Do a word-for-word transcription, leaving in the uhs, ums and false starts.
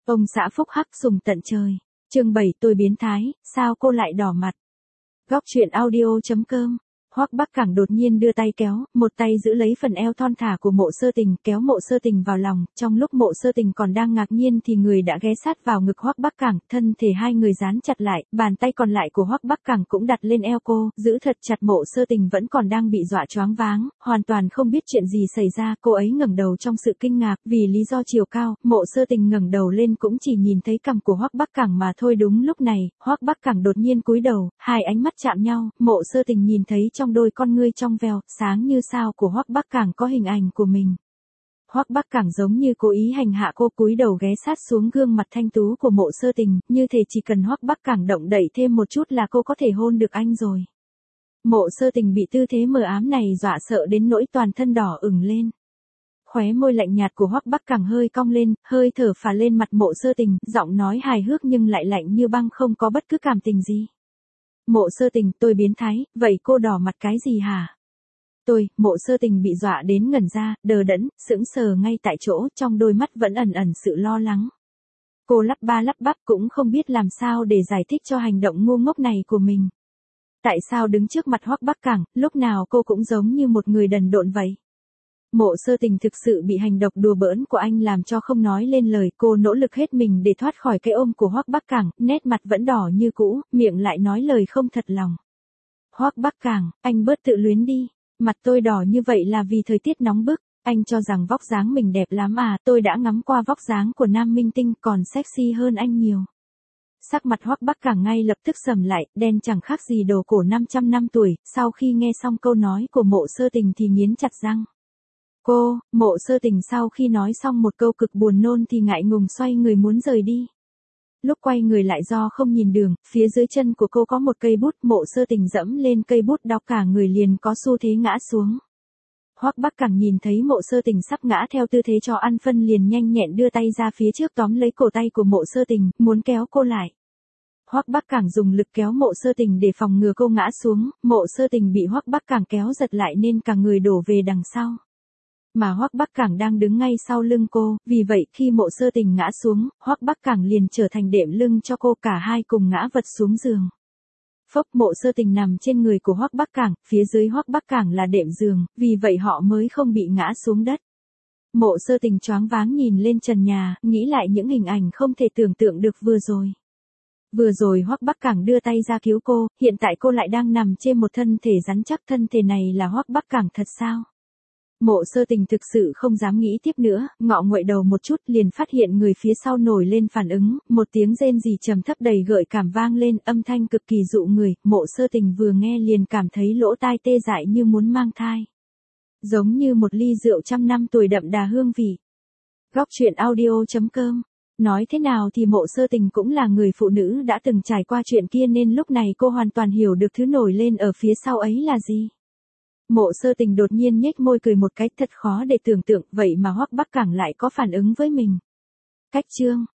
Ông xã phúc hắc sùng tận trời. Chương bảy tôi biến thái, sao cô lại đỏ mặt? Góc truyện audio.com. Hoắc Bắc Cảng đột nhiên đưa tay kéo, một tay giữ lấy phần eo thon thả của Mộ Sơ Tình, kéo Mộ Sơ Tình vào lòng, trong lúc Mộ Sơ Tình còn đang ngạc nhiên thì người đã ghé sát vào ngực Hoắc Bắc Cảng, thân thể hai người dán chặt lại, bàn tay còn lại của Hoắc Bắc Cảng cũng đặt lên eo cô, giữ thật chặt. Mộ Sơ Tình vẫn còn đang bị dọa choáng váng, hoàn toàn không biết chuyện gì xảy ra, cô ấy ngẩng đầu trong sự kinh ngạc, vì lý do chiều cao, Mộ Sơ Tình ngẩng đầu lên cũng chỉ nhìn thấy cằm của Hoắc Bắc Cảng mà thôi. Đúng lúc này, Hoắc Bắc Cảng đột nhiên cúi đầu, hai ánh mắt chạm nhau, Mộ Sơ Tình nhìn thấy trong đôi con ngươi trong veo, sáng như sao của Hoắc Bắc Cảng có hình ảnh của mình. Hoắc Bắc Cảng giống như cố ý hành hạ cô, cúi đầu ghé sát xuống gương mặt thanh tú của Mộ Sơ Tình, như thể chỉ cần Hoắc Bắc Cảng động đậy thêm một chút là cô có thể hôn được anh rồi. Mộ Sơ Tình bị tư thế mờ ám này dọa sợ đến nỗi toàn thân đỏ ửng lên. Khóe môi lạnh nhạt của Hoắc Bắc Cảng hơi cong lên, hơi thở phả lên mặt Mộ Sơ Tình, giọng nói hài hước nhưng lại lạnh như băng, không có bất cứ cảm tình gì. Mộ Sơ Tình, tôi biến thái, vậy cô đỏ mặt cái gì hả? Tôi, Mộ Sơ Tình bị dọa đến ngẩn ra, đờ đẫn, sững sờ ngay tại chỗ, trong đôi mắt vẫn ẩn ẩn sự lo lắng. Cô lắp ba lắp bắp cũng không biết làm sao để giải thích cho hành động ngu ngốc này của mình. Tại sao đứng trước mặt Hoắc Bắc Cảng, lúc nào cô cũng giống như một người đần độn vậy? Mộ Sơ Tình thực sự bị hành động đùa bỡn của anh làm cho không nói lên lời, cô nỗ lực hết mình để thoát khỏi cái ôm của Hoắc Bắc Cảng, nét mặt vẫn đỏ như cũ, miệng lại nói lời không thật lòng. Hoắc Bắc Cảng, anh bớt tự luyến đi, mặt tôi đỏ như vậy là vì thời tiết nóng bức, anh cho rằng vóc dáng mình đẹp lắm à, tôi đã ngắm qua vóc dáng của nam minh tinh còn sexy hơn anh nhiều. Sắc mặt Hoắc Bắc Cảng ngay lập tức sầm lại, đen chẳng khác gì đồ cổ năm trăm năm tuổi, sau khi nghe xong câu nói của Mộ Sơ Tình thì nghiến chặt răng. Cô, Mộ Sơ Tình sau khi nói xong một câu cực buồn nôn thì ngại ngùng xoay người muốn rời đi. Lúc quay người lại do không nhìn đường, phía dưới chân của cô có một cây bút, Mộ Sơ Tình dẫm lên cây bút đau cả người liền có xu thế ngã xuống. Hoắc Bắc Cảng nhìn thấy Mộ Sơ Tình sắp ngã theo tư thế cho ăn phân liền nhanh nhẹn đưa tay ra phía trước tóm lấy cổ tay của Mộ Sơ Tình, muốn kéo cô lại. Hoắc Bắc Cảng dùng lực kéo Mộ Sơ Tình để phòng ngừa cô ngã xuống, Mộ Sơ Tình bị Hoắc Bắc Cảng kéo giật lại nên cả người đổ về đằng sau. Mà Hoắc Bắc Cảng đang đứng ngay sau lưng cô, vì vậy khi Mộ Sơ Tình ngã xuống, Hoắc Bắc Cảng liền trở thành đệm lưng cho cô, cả hai cùng ngã vật xuống giường. Phốc, Mộ Sơ Tình nằm trên người của Hoắc Bắc Cảng, phía dưới Hoắc Bắc Cảng là đệm giường, vì vậy họ mới không bị ngã xuống đất. Mộ Sơ Tình choáng váng nhìn lên trần nhà, nghĩ lại những hình ảnh không thể tưởng tượng được vừa rồi. Vừa rồi Hoắc Bắc Cảng đưa tay ra cứu cô, hiện tại cô lại đang nằm trên một thân thể rắn chắc, thân thể này là Hoắc Bắc Cảng thật sao? Mộ Sơ Tình thực sự không dám nghĩ tiếp nữa, ngọ nguậy đầu một chút liền phát hiện người phía sau nổi lên phản ứng, một tiếng rên rỉ trầm thấp đầy gợi cảm vang lên, âm thanh cực kỳ dụ người, Mộ Sơ Tình vừa nghe liền cảm thấy lỗ tai tê dại như muốn mang thai. Giống như một ly rượu trăm năm tuổi đậm đà hương vị. Góc truyện audio.com. Nói thế nào thì Mộ Sơ Tình cũng là người phụ nữ đã từng trải qua chuyện kia nên lúc này cô hoàn toàn hiểu được thứ nổi lên ở phía sau ấy là gì. Mộ Sơ Tình đột nhiên nhếch môi cười một cái, thật khó để tưởng tượng, vậy mà Hoắc Bắc Cảng lại có phản ứng với mình. Cách chương